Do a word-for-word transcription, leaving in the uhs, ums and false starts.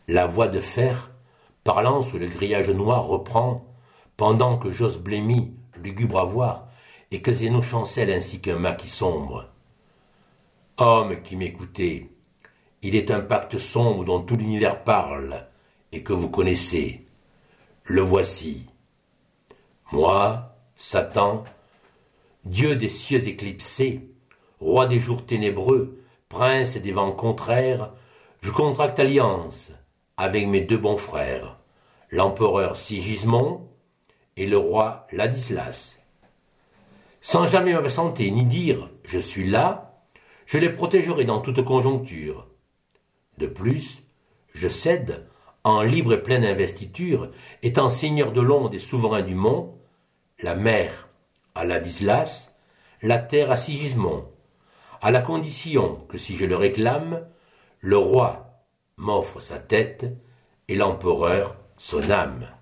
La voix de fer, parlant sous le grillage noir, reprend, pendant que j'ose blêmi, lugubre à voir, et que Zénon chancelle ainsi qu'un maquis sombre. Homme qui m'écoutez, il est un pacte sombre dont tout l'univers parle, et que vous connaissez. Le voici. Moi, Satan, Dieu des cieux éclipsés, roi des jours ténébreux, prince des vents contraires, je contracte alliance avec mes deux bons frères, l'empereur Sigismond et le roi Ladislas. Sans jamais m'absenter ni dire « je suis là », je les protégerai dans toute conjoncture. De plus, je cède, en libre et pleine investiture, étant seigneur de l'onde et souverain du mont, la mer à Ladislas, la terre à Sigismond, à la condition que si je le réclame, le roi m'offre sa tête et l'empereur son âme.